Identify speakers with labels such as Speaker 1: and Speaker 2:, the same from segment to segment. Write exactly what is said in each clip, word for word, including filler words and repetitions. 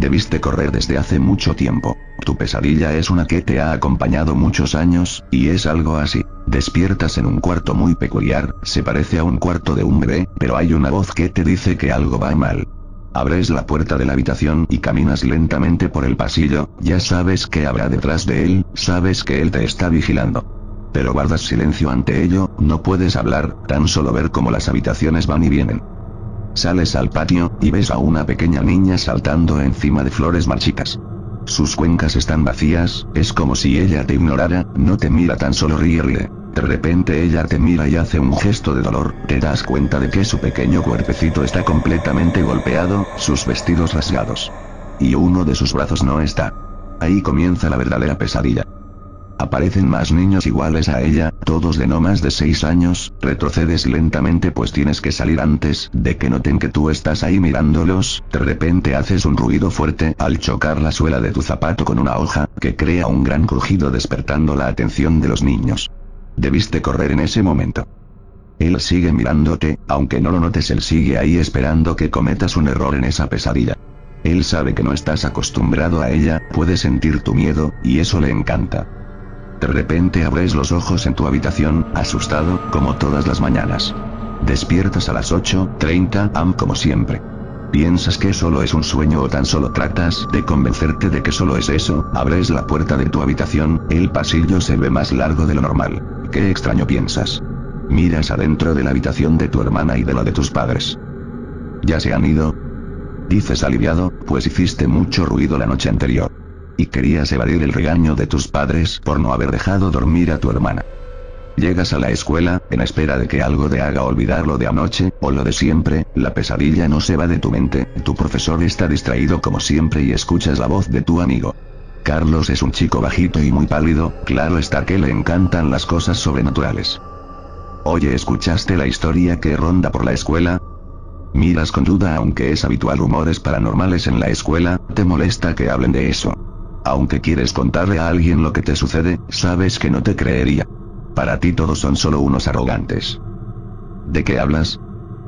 Speaker 1: Debiste correr desde hace mucho tiempo. Tu pesadilla es una que te ha acompañado muchos años, y es algo así. Despiertas en un cuarto muy peculiar, se parece a un cuarto de un bebé, pero hay una voz que te dice que algo va mal. Abres la puerta de la habitación y caminas lentamente por el pasillo, ya sabes que habrá detrás de él, sabes que él te está vigilando. Pero guardas silencio ante ello, no puedes hablar, tan solo ver cómo las habitaciones van y vienen. Sales al patio, y ves a una pequeña niña saltando encima de flores marchitas. Sus cuencas están vacías, es como si ella te ignorara, no te mira, tan solo ríe ríe. De repente ella te mira y hace un gesto de dolor, te das cuenta de que su pequeño cuerpecito está completamente golpeado, sus vestidos rasgados. Y uno de sus brazos no está. Ahí comienza la verdadera pesadilla. Aparecen más niños iguales a ella, todos de no más de seis años, retrocedes lentamente pues tienes que salir antes de que noten que tú estás ahí mirándolos, de repente haces un ruido fuerte al chocar la suela de tu zapato con una hoja, que crea un gran crujido despertando la atención de los niños. Debiste correr en ese momento. Él sigue mirándote, aunque no lo notes, él sigue ahí esperando que cometas un error en esa pesadilla. Él sabe que no estás acostumbrado a ella, puede sentir tu miedo, y eso le encanta. De repente abres los ojos en tu habitación, asustado, como todas las mañanas. Despiertas a las ocho treinta am como siempre. Piensas que solo es un sueño o tan solo tratas de convencerte de que solo es eso, abres la puerta de tu habitación, el pasillo se ve más largo de lo normal. Qué extraño, piensas. Miras adentro de la habitación de tu hermana y de la de tus padres. ¿Ya se han ido? Dices aliviado, pues hiciste mucho ruido la noche anterior. Y querías evadir el regaño de tus padres por no haber dejado dormir a tu hermana. Llegas a la escuela, en espera de que algo te haga olvidar lo de anoche, o lo de siempre, la pesadilla no se va de tu mente, tu profesor está distraído como siempre y escuchas la voz de tu amigo. Carlos es un chico bajito y muy pálido, claro está que le encantan las cosas sobrenaturales. Oye, ¿escuchaste la historia que ronda por la escuela? Miras con duda, aunque es habitual rumores paranormales en la escuela, te molesta que hablen de eso. Aunque quieres contarle a alguien lo que te sucede, sabes que no te creería. Para ti todos son solo unos arrogantes. ¿De qué hablas?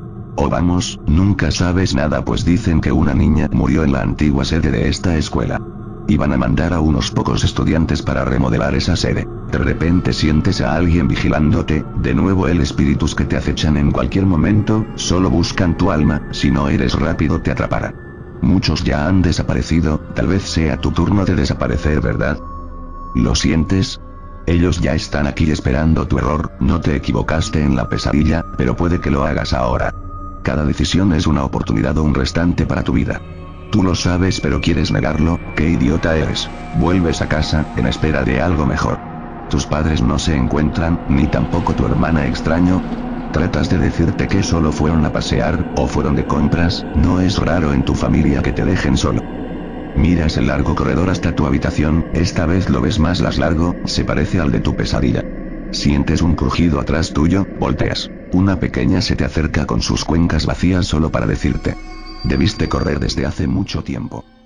Speaker 1: Oh vamos, nunca sabes nada, pues dicen que una niña murió en la antigua sede de esta escuela. Iban a mandar a unos pocos estudiantes para remodelar esa sede. De repente sientes a alguien vigilándote, de nuevo el espíritus que te acechan en cualquier momento, solo buscan tu alma, si no eres rápido te atraparán. Muchos ya han desaparecido, tal vez sea tu turno de desaparecer, ¿verdad? ¿Lo sientes? Ellos ya están aquí esperando tu error, no te equivocaste en la pesadilla, pero puede que lo hagas ahora. Cada decisión es una oportunidad o un restante para tu vida. Tú lo sabes pero quieres negarlo, qué idiota eres. Vuelves a casa, en espera de algo mejor. Tus padres no se encuentran, ni tampoco tu hermana, extraño. Tratas de decirte que solo fueron a pasear, o fueron de compras, no es raro en tu familia que te dejen solo. Miras el largo corredor hasta tu habitación, esta vez lo ves más largo, se parece al de tu pesadilla. Sientes un crujido atrás tuyo, volteas. Una pequeña se te acerca con sus cuencas vacías solo para decirte: debiste correr desde hace mucho tiempo.